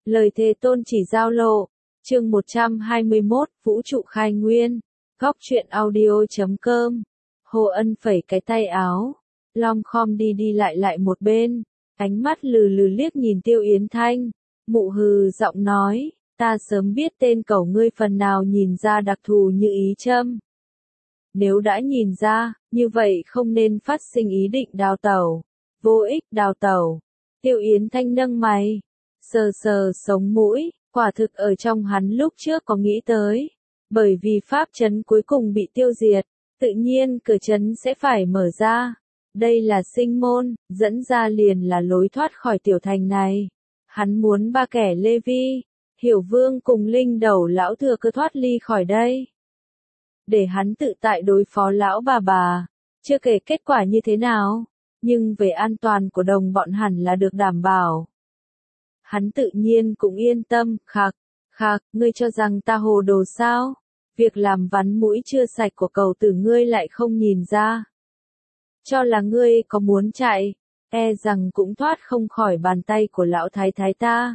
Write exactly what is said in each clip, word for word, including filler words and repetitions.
Lời thề tôn chỉ giao lộ, chương một trăm hai mươi mốt, Vũ trụ khai nguyên, góc truyện audio chấm com. Hồ Ân phẩy cái tay áo, lom khom đi đi lại lại một bên, ánh mắt lừ lừ liếc nhìn Tiêu Yến Thanh, mụ hừ giọng nói, ta sớm biết tên cẩu ngươi phần nào nhìn ra đặc thù như ý châm. Nếu đã nhìn ra, như vậy không nên phát sinh ý định đào tẩu, vô ích đào tẩu. Tiêu Yến Thanh nâng mày, sờ sờ sống mũi, quả thực ở trong hắn lúc trước có nghĩ tới. Bởi vì pháp trấn cuối cùng bị tiêu diệt, tự nhiên cửa trấn sẽ phải mở ra. Đây là sinh môn, dẫn ra liền là lối thoát khỏi tiểu thành này. Hắn muốn ba kẻ Lê Vi, Hiểu Vương cùng Linh Đầu lão thừa cơ thoát ly khỏi đây. Để hắn tự tại đối phó lão bà bà, chưa kể kết quả như thế nào, nhưng về an toàn của đồng bọn hẳn là được đảm bảo. Hắn tự nhiên cũng yên tâm, khạc, khạc, ngươi cho rằng ta hồ đồ sao? Việc làm vắn mũi chưa sạch của cầu tử ngươi lại không nhìn ra. Cho là ngươi có muốn chạy, e rằng cũng thoát không khỏi bàn tay của lão thái thái ta.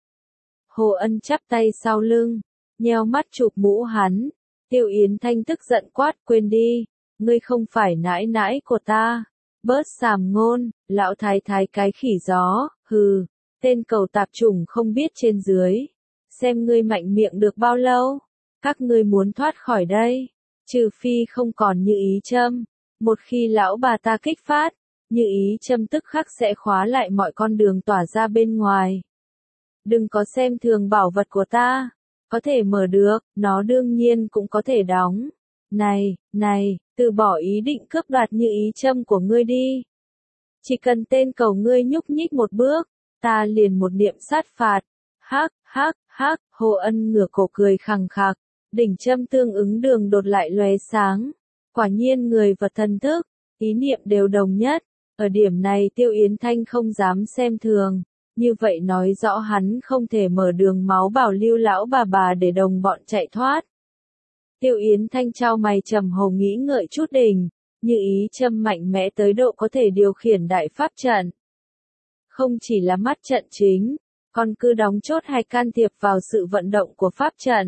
Hồ Ân chắp tay sau lưng, nheo mắt chụp mũ hắn. Tiêu Yến Thanh tức giận quát, quên đi, ngươi không phải nãi nãi của ta. Bớt sàm ngôn, lão thái thái cái khỉ gió, hừ, tên cầu tạp chủng không biết trên dưới. Xem ngươi mạnh miệng được bao lâu, các ngươi muốn thoát khỏi đây, trừ phi không còn như ý châm. Một khi lão bà ta kích phát, như ý châm tức khắc sẽ khóa lại mọi con đường tỏa ra bên ngoài. Đừng có xem thường bảo vật của ta. Có thể mở được, nó đương nhiên cũng có thể đóng. Này, này, từ bỏ ý định cướp đoạt như ý châm của ngươi đi. Chỉ cần tên cầu ngươi nhúc nhích một bước, ta liền một niệm sát phạt. Hắc, hắc, hắc, Hồ Ân ngửa cổ cười khằng khặc, đỉnh châm tương ứng đường đột lại lóe sáng. Quả nhiên người vật thần thức, ý niệm đều đồng nhất. Ở điểm này Tiêu Yến Thanh không dám xem thường. Như vậy nói rõ hắn không thể mở đường máu bảo lưu lão bà bà để đồng bọn chạy thoát. Tiêu Yến Thanh trao mày trầm hồ nghĩ ngợi chút đỉnh, như ý châm mạnh mẽ tới độ có thể điều khiển đại pháp trận. Không chỉ là mắt trận chính, còn cứ đóng chốt hay can thiệp vào sự vận động của pháp trận.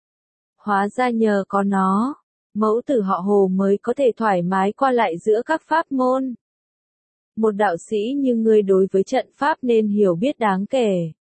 Hóa ra nhờ có nó, mẫu tử họ Hồ mới có thể thoải mái qua lại giữa các pháp môn. Một đạo sĩ như ngươi đối với trận pháp nên hiểu biết đáng kể.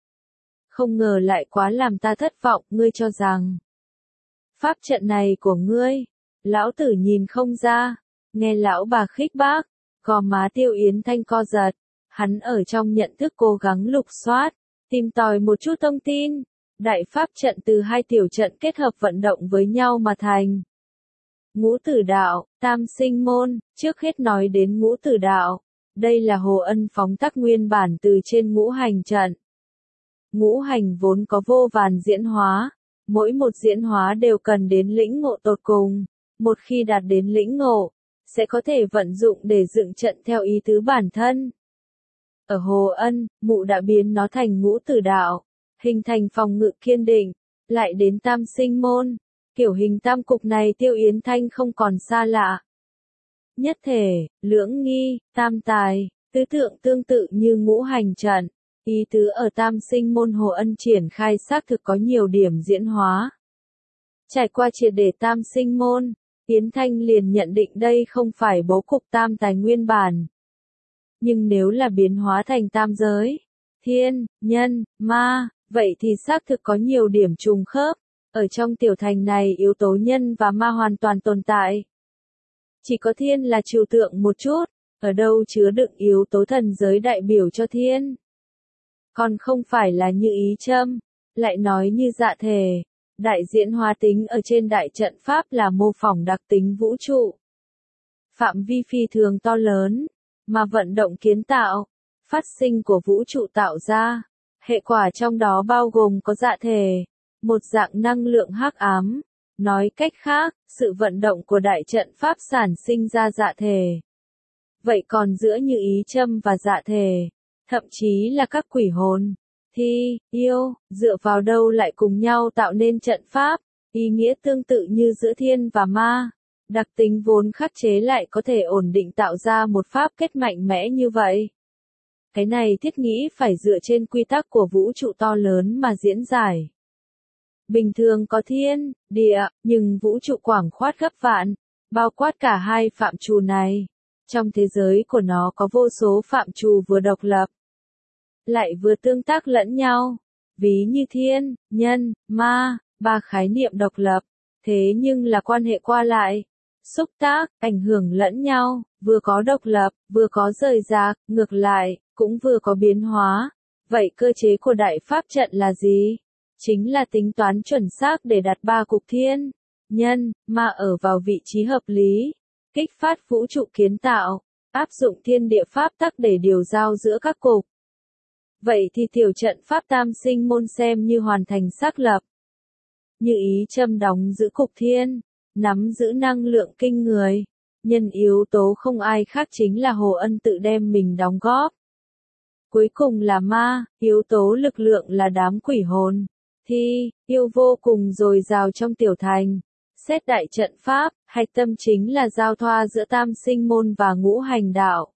Không ngờ lại quá làm ta thất vọng, ngươi cho rằng pháp trận này của ngươi, lão tử nhìn không ra. Nghe lão bà khích bác, gò má Tiêu Yến Thanh co giật, hắn ở trong nhận thức cố gắng lục soát, tìm tòi một chút thông tin. Đại pháp trận từ hai tiểu trận kết hợp vận động với nhau mà thành. Ngũ tử đạo, tam sinh môn, trước hết nói đến ngũ tử đạo. Đây là Hồ Ân phóng tác nguyên bản từ trên ngũ hành trận. Ngũ hành vốn có vô vàn diễn hóa, mỗi một diễn hóa đều cần đến lĩnh ngộ tột cùng. Một khi đạt đến lĩnh ngộ, sẽ có thể vận dụng để dựng trận theo ý tứ bản thân. Ở Hồ Ân, mụ đã biến nó thành ngũ tử đạo, hình thành phòng ngự kiên định, lại đến tam sinh môn. Kiểu hình tam cục này Tiêu Yến Thanh không còn xa lạ. Nhất thể, lưỡng nghi, tam tài, tứ tượng tương tự như ngũ hành trận. Ý tứ ở tam sinh môn Hồ Ân triển khai xác thực có nhiều điểm diễn hóa. Trải qua triệt để tam sinh môn, Yến Thanh liền nhận định đây không phải bố cục tam tài nguyên bản. Nhưng nếu là biến hóa thành tam giới, thiên, nhân, ma, vậy thì xác thực có nhiều điểm trùng khớp. Ở trong tiểu thành này yếu tố nhân và ma hoàn toàn tồn tại. Chỉ có thiên là trừu tượng một chút, ở đâu chứa đựng yếu tố thần giới đại biểu cho thiên. Còn không phải là như ý châm, lại nói như dạ thể. Đại diễn hóa tính ở trên đại trận pháp là mô phỏng đặc tính vũ trụ. Phạm vi phi thường to lớn, mà vận động kiến tạo, phát sinh của vũ trụ tạo ra. Hệ quả trong đó bao gồm có dạ thể, một dạng năng lượng hắc ám. Nói cách khác, sự vận động của đại trận pháp sản sinh ra dạ thể. Vậy còn giữa như ý châm và dạ thể, thậm chí là các quỷ hồn, thi, yêu, dựa vào đâu lại cùng nhau tạo nên trận pháp, ý nghĩa tương tự như giữa thiên và ma. Đặc tính vốn khắc chế lại có thể ổn định tạo ra một pháp kết mạnh mẽ như vậy. Cái này thiết nghĩ phải dựa trên quy tắc của vũ trụ to lớn mà diễn giải. Bình thường có thiên, địa, nhưng vũ trụ quảng khoát gấp vạn, bao quát cả hai phạm trù này. Trong thế giới của nó có vô số phạm trù vừa độc lập, lại vừa tương tác lẫn nhau. Ví như thiên, nhân, ma, ba khái niệm độc lập, thế nhưng là quan hệ qua lại, xúc tác, ảnh hưởng lẫn nhau, vừa có độc lập, vừa có rời rạc, ngược lại, cũng vừa có biến hóa. Vậy cơ chế của đại pháp trận là gì? Chính là tính toán chuẩn xác để đặt ba cục thiên, nhân, ma ở vào vị trí hợp lý, kích phát vũ trụ kiến tạo, áp dụng thiên địa pháp tắc để điều giao giữa các cục. Vậy thì tiểu trận pháp tam sinh môn xem như hoàn thành xác lập. Như ý châm đóng giữ cục thiên, nắm giữ năng lượng kinh người. Nhân yếu tố không ai khác chính là Hồ Ân tự đem mình đóng góp. Cuối cùng là ma, yếu tố lực lượng là đám quỷ hồn. Thi, yêu vô cùng dồi dào trong tiểu thành. Xét đại trận pháp, hạch tâm chính là giao thoa giữa tam sinh môn và ngũ hành đạo.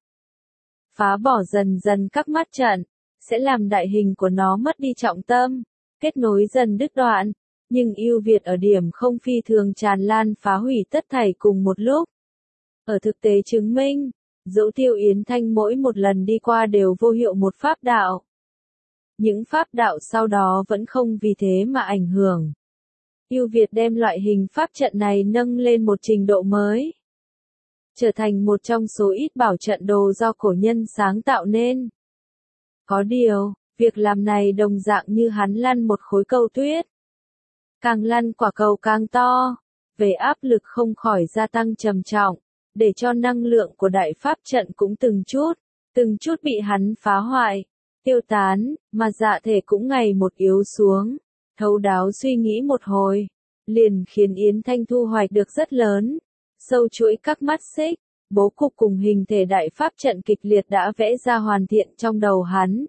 Phá bỏ dần dần các mắt trận, sẽ làm đại hình của nó mất đi trọng tâm, kết nối dần đứt đoạn, nhưng ưu việt ở điểm không phi thường tràn lan phá hủy tất thảy cùng một lúc. Ở thực tế chứng minh, dẫu Tiêu Yến Thanh mỗi một lần đi qua đều vô hiệu một pháp đạo. Những pháp đạo sau đó vẫn không vì thế mà ảnh hưởng. Ưu việt đem loại hình pháp trận này nâng lên một trình độ mới, trở thành một trong số ít bảo trận đồ do cổ nhân sáng tạo nên. Có điều, việc làm này đồng dạng như hắn lăn một khối cầu tuyết. Càng lăn quả cầu càng to, về áp lực không khỏi gia tăng trầm trọng, để cho năng lượng của đại pháp trận cũng từng chút, từng chút bị hắn phá hoại, tiêu tán, mà dạ thể cũng ngày một yếu xuống. Thấu đáo suy nghĩ một hồi, liền khiến Yến Thanh thu hoạch được rất lớn. Sâu chuỗi các mắt xích, bố cục cùng hình thể đại pháp trận kịch liệt đã vẽ ra hoàn thiện trong đầu hắn.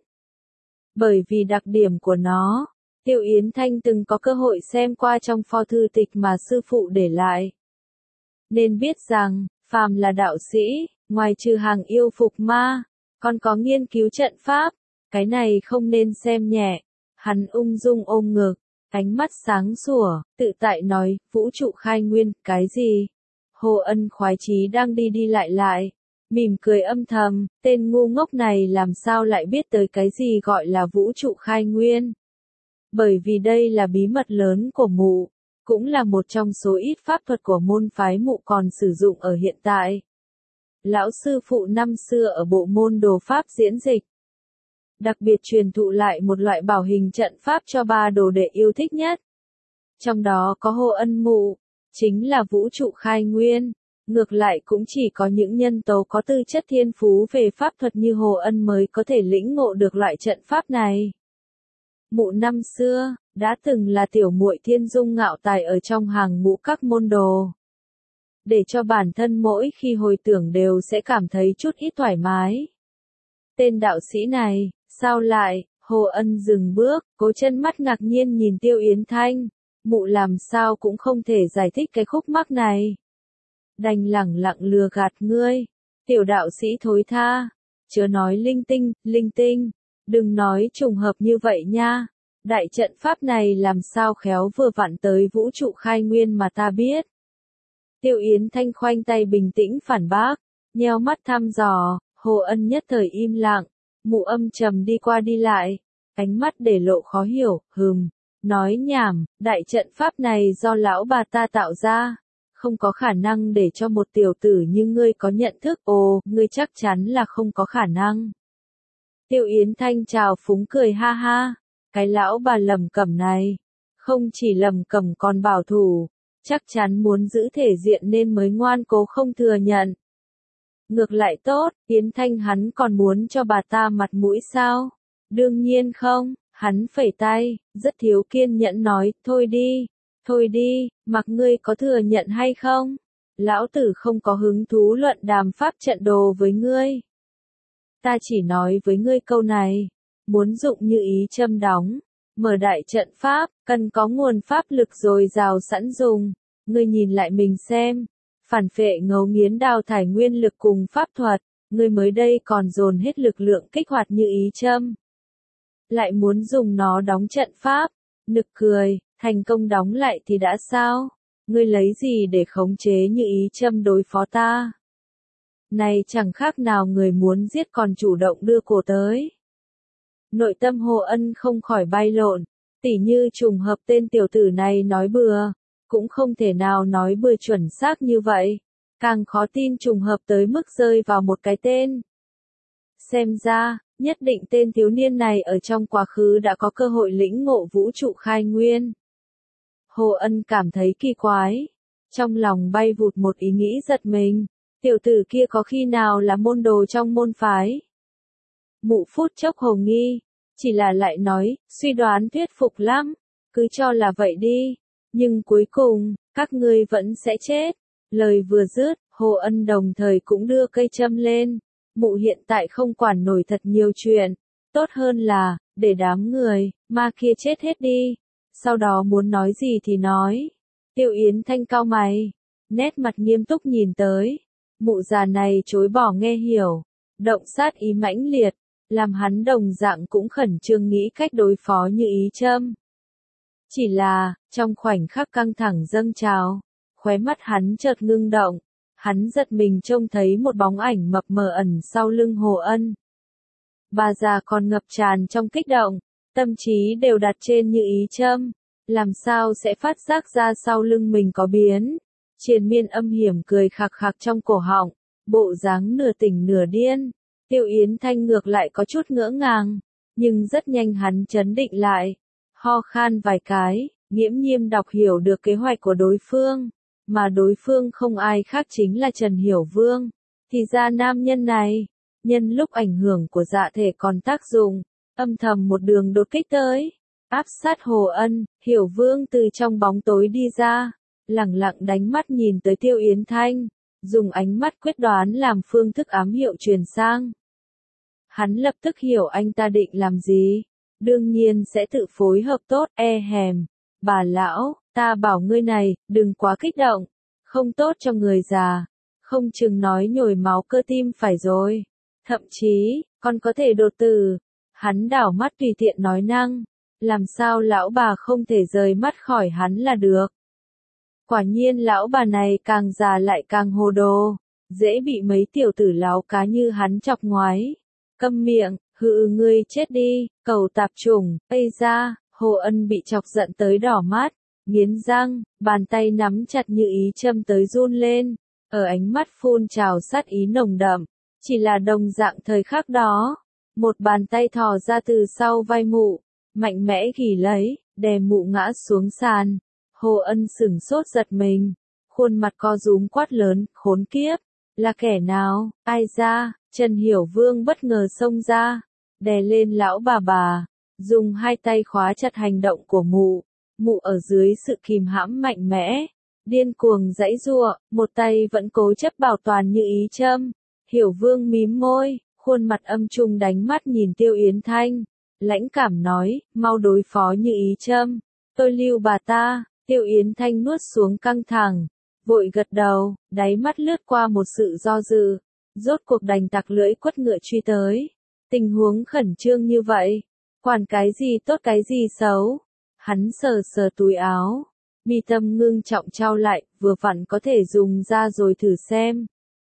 Bởi vì đặc điểm của nó, Tiêu Yến Thanh từng có cơ hội xem qua trong pho thư tịch mà sư phụ để lại. Nên biết rằng, phàm là đạo sĩ, ngoài trừ hàng yêu phục ma, còn có nghiên cứu trận pháp, cái này không nên xem nhẹ. Hắn ung dung ôm ngực, ánh mắt sáng sủa, tự tại nói, vũ trụ khai nguyên, cái gì? Hồ Ân khoái chí đang đi đi lại lại, mỉm cười âm thầm, tên ngu ngốc này làm sao lại biết tới cái gì gọi là vũ trụ khai nguyên? Bởi vì đây là bí mật lớn của mụ, cũng là một trong số ít pháp thuật của môn phái mụ còn sử dụng ở hiện tại. Lão sư phụ năm xưa ở bộ môn đồ pháp diễn dịch, đặc biệt truyền thụ lại một loại bảo hình trận pháp cho ba đồ đệ yêu thích nhất. Trong đó có Hồ Ân mụ, chính là vũ trụ khai nguyên. Ngược lại cũng chỉ có những nhân tố có tư chất thiên phú về pháp thuật như Hồ Ân mới có thể lĩnh ngộ được loại trận pháp này. Mụ năm xưa, đã từng là tiểu muội thiên dung ngạo tài ở trong hàng ngũ các môn đồ. Để cho bản thân mỗi khi hồi tưởng đều sẽ cảm thấy chút ít thoải mái. Tên đạo sĩ này, sao lại, Hồ Ân dừng bước, cố chân mắt ngạc nhiên nhìn Tiêu Yến Thanh. Mụ làm sao cũng không thể giải thích cái khúc mắc này. Đành lẳng lặng lừa gạt ngươi. Tiểu đạo sĩ thối tha. Chớ nói linh tinh, linh tinh. Đừng nói trùng hợp như vậy nha. Đại trận pháp này làm sao khéo vừa vặn tới vũ trụ khai nguyên mà ta biết. Tiêu Yến Thanh khoanh tay bình tĩnh phản bác. Nheo mắt thăm dò, Hồ Ân nhất thời im lặng. Mụ âm trầm đi qua đi lại. Ánh mắt để lộ khó hiểu, hừm. Nói nhảm, đại trận pháp này do lão bà ta tạo ra. Không có khả năng để cho một tiểu tử như ngươi có nhận thức. Ồ, ngươi chắc chắn là không có khả năng. Tiêu Yến Thanh chào phúng cười ha ha. Cái lão bà lầm cẩm này. Không chỉ lầm cẩm còn bảo thủ. Chắc chắn muốn giữ thể diện nên mới ngoan cố không thừa nhận. Ngược lại tốt, Yến Thanh hắn còn muốn cho bà ta mặt mũi sao? Đương nhiên không. Hắn phẩy tay, rất thiếu kiên nhẫn nói, thôi đi, thôi đi, mặc ngươi có thừa nhận hay không? Lão tử không có hứng thú luận đàm pháp trận đồ với ngươi. Ta chỉ nói với ngươi câu này, muốn dụng như ý châm đóng, mở đại trận pháp, cần có nguồn pháp lực dồi dào sẵn dùng. Ngươi nhìn lại mình xem, phản phệ ngấu nghiến đào thải nguyên lực cùng pháp thuật, Ngươi mới đây còn dồn hết lực lượng kích hoạt Như Ý Châm. Lại muốn dùng nó đóng trận pháp. Nực cười, thành công đóng lại thì đã sao? Ngươi lấy gì để khống chế Như Ý Châm đối phó ta? Này chẳng khác nào người muốn giết còn chủ động đưa cổ tới. Nội tâm Hồ Ân không khỏi bay lộn, tỉ như trùng hợp tên tiểu tử này nói bừa, cũng không thể nào nói bừa chuẩn xác như vậy, càng khó tin trùng hợp tới mức rơi vào một cái tên. Xem ra, nhất định tên thiếu niên này ở trong quá khứ đã có cơ hội lĩnh ngộ vũ trụ khai nguyên. Hồ Ân cảm thấy kỳ quái, trong lòng bay vụt một ý nghĩ giật mình, tiểu tử kia có khi nào là môn đồ trong môn phái? Mụ phút chốc hồ nghi, chỉ là lại nói, suy đoán thuyết phục lắm, cứ cho là vậy đi, nhưng cuối cùng, các ngươi vẫn sẽ chết. Lời vừa dứt, Hồ Ân đồng thời cũng đưa cây châm lên, mụ hiện tại không quản nổi thật nhiều chuyện, tốt hơn là, để đám người, ma kia chết hết đi, sau đó muốn nói gì thì nói. Tiêu Yến Thanh cau mày, nét mặt nghiêm túc nhìn tới, mụ già này chối bỏ nghe hiểu, động sát ý mãnh liệt, làm hắn đồng dạng cũng khẩn trương nghĩ cách đối phó Như Ý Châm. Chỉ là, trong khoảnh khắc căng thẳng dâng trào, khóe mắt hắn chợt ngưng động, hắn giật mình trông thấy một bóng ảnh mập mờ ẩn sau lưng Hồ Ân. Bà già còn ngập tràn trong kích động, tâm trí đều đặt trên Như Ý Châm, làm sao sẽ phát giác ra sau lưng mình có biến. Triền Miên âm hiểm cười khạc khạc trong cổ họng, bộ dáng nửa tỉnh nửa điên. Tiêu Yến Thanh ngược lại có chút ngỡ ngàng, nhưng rất nhanh hắn trấn định lại, ho khan vài cái, nghiễm nhiên đọc hiểu được kế hoạch của đối phương, mà đối phương không ai khác chính là Trần Hiểu Vương. Thì ra nam nhân này, nhân lúc ảnh hưởng của dạ thể còn tác dụng, âm thầm một đường đột kích tới, áp sát Hồ Ân. Hiểu Vương từ trong bóng tối đi ra, lẳng lặng đánh mắt nhìn tới Tiêu Yến Thanh, dùng ánh mắt quyết đoán làm phương thức ám hiệu truyền sang. Hắn lập tức hiểu anh ta định làm gì, đương nhiên sẽ tự phối hợp tốt. E hèm, bà lão, ta bảo ngươi này, đừng quá kích động, không tốt cho người già, không chừng nói nhồi máu cơ tim phải rồi, thậm chí, còn có thể đột tử. Hắn đảo mắt tùy tiện nói năng, làm sao lão bà không thể rời mắt khỏi hắn là được. Quả nhiên lão bà này càng già lại càng hồ đồ, dễ bị mấy tiểu tử láo cá như hắn chọc ngoái. Câm miệng, hự ngươi chết đi, cầu tạp chủng. Ây ra, Hồ Ân bị chọc giận tới đỏ mắt, nghiến răng, bàn tay nắm chặt Như Ý Châm tới run lên, ở ánh mắt phun trào sát ý nồng đậm. Chỉ là đồng dạng thời khắc đó, một bàn tay thò ra từ sau vai mụ, mạnh mẽ ghì lấy, đè mụ ngã xuống sàn. Hồ Ân sửng sốt giật mình, khuôn mặt co rúm quát lớn, khốn kiếp, là kẻ nào? Ai ra? Trần Hiểu Vương bất ngờ xông ra, đè lên lão bà bà, dùng hai tay khóa chặt hành động của mụ. Mụ ở dưới sự kìm hãm mạnh mẽ, điên cuồng giãy giụa, một tay vẫn cố chấp bảo toàn Như Ý Châm. Hiểu Vương mím môi, khuôn mặt âm trùng đánh mắt nhìn Tiêu Yến Thanh, lãnh cảm nói, mau đối phó Như Ý Châm, tôi lưu bà ta. Tiêu Yến Thanh nuốt xuống căng thẳng, vội gật đầu, đáy mắt lướt qua một sự do dự, rốt cuộc đành tặc lưỡi quất ngựa truy tới. Tình huống khẩn trương như vậy, quản cái gì tốt cái gì xấu. Hắn sờ sờ túi áo, mi tâm ngưng trọng trao lại, vừa vặn có thể dùng ra rồi thử xem.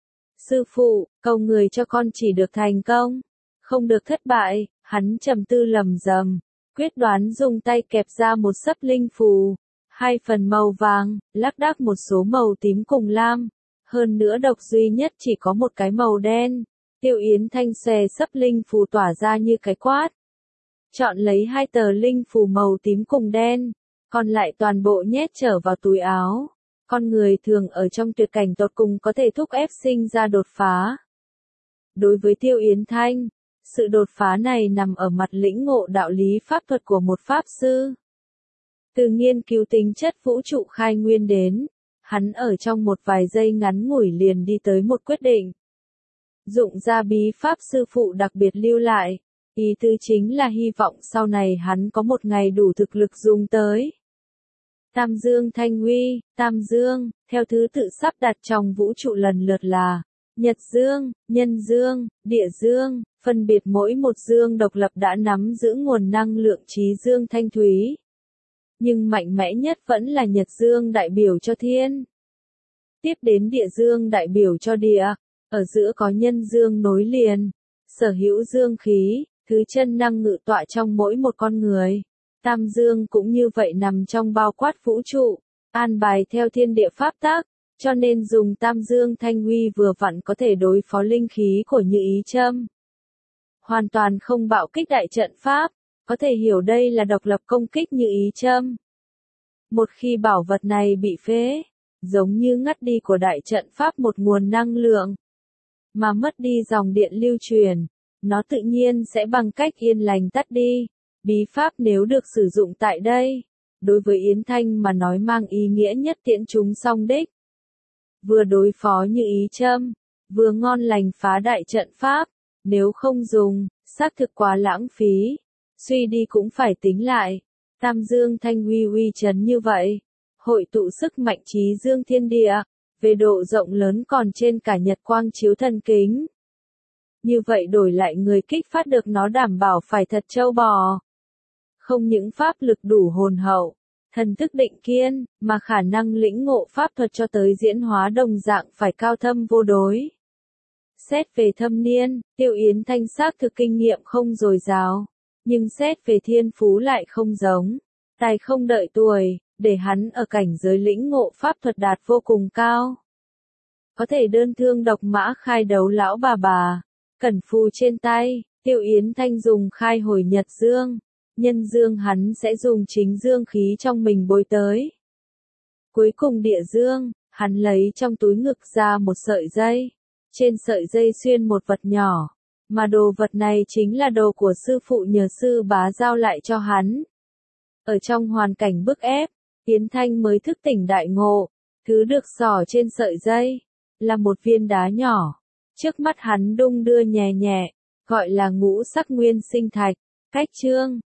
Sư phụ, cầu người cho con chỉ được thành công, không được thất bại. Hắn trầm tư lầm rầm, quyết đoán dùng tay kẹp ra một sấp linh phù. Hai phần màu vàng, lác đác một số màu tím cùng lam, hơn nữa độc duy nhất chỉ có một cái màu đen. Tiêu Yến Thanh xòe sấp linh phù tỏa ra như cái quát. Chọn lấy hai tờ linh phù màu tím cùng đen, còn lại toàn bộ nhét trở vào túi áo. Con người thường ở trong tuyệt cảnh tột cùng có thể thúc ép sinh ra đột phá. Đối với Tiêu Yến Thanh, sự đột phá này nằm ở mặt lĩnh ngộ đạo lý pháp thuật của một pháp sư. Từ nghiên cứu tính chất vũ trụ khai nguyên đến, hắn ở trong một vài giây ngắn ngủi liền đi tới một quyết định. Dụng ra bí pháp sư phụ đặc biệt lưu lại, ý tứ chính là hy vọng sau này hắn có một ngày đủ thực lực dùng tới. Tam Dương Thanh Huy, Tam Dương, theo thứ tự sắp đặt trong vũ trụ lần lượt là Nhật dương, nhân dương, địa dương, phân biệt mỗi một dương độc lập đã nắm giữ nguồn năng lượng trí dương thanh thúy. Nhưng mạnh mẽ nhất vẫn là nhật dương đại biểu cho thiên. Tiếp đến địa dương đại biểu cho địa, ở giữa có nhân dương nối liền, sở hữu dương khí, thứ chân năng ngự tọa trong mỗi một con người. Tam dương cũng như vậy nằm trong bao quát vũ trụ, an bài theo thiên địa pháp tắc, cho nên dùng tam dương thanh huy vừa vặn có thể đối phó linh khí của Như Ý Châm. Hoàn toàn không bạo kích đại trận pháp, có thể hiểu đây là độc lập công kích Như Ý Châm. Một khi bảo vật này bị phế, giống như ngắt đi của đại trận pháp một nguồn năng lượng, mà mất đi dòng điện lưu truyền, nó tự nhiên sẽ bằng cách yên lành tắt đi. Bí pháp nếu được sử dụng tại đây, đối với Yến Thanh mà nói mang ý nghĩa nhất tiễn chúng song đích. Vừa đối phó Như Ý Châm, vừa ngon lành phá đại trận pháp, nếu không dùng, xác thực quá lãng phí, suy đi cũng phải tính lại. Tam dương thanh huy uy chấn như vậy, hội tụ sức mạnh trí dương thiên địa, về độ rộng lớn còn trên cả nhật quang chiếu thần kính. Như vậy đổi lại người kích phát được nó đảm bảo phải thật trâu bò. Không những pháp lực đủ hồn hậu, thần thức định kiên, mà khả năng lĩnh ngộ pháp thuật cho tới diễn hóa đồng dạng phải cao thâm vô đối. Xét về thâm niên, Tiêu Yến Thanh xác thực kinh nghiệm không dồi dào, nhưng xét về thiên phú lại không giống. Tài không đợi tuổi, để hắn ở cảnh giới lĩnh ngộ pháp thuật đạt vô cùng cao. Có thể đơn thương độc mã khai đấu lão bà bà, cẩn phù trên tay, Tiêu Yến Thanh dùng khai hồi nhật dương. Nhân dương hắn sẽ dùng chính dương khí trong mình bôi tới. Cuối cùng địa dương, hắn lấy trong túi ngực ra một sợi dây. Trên sợi dây xuyên một vật nhỏ, mà đồ vật này chính là đồ của sư phụ nhờ sư bá giao lại cho hắn. Ở trong hoàn cảnh bức ép, Yến Thanh mới thức tỉnh đại ngộ, thứ được xỏ trên sợi dây, là một viên đá nhỏ. Trước mắt hắn đung đưa nhẹ nhẹ, gọi là ngũ sắc nguyên sinh thạch, cách chương.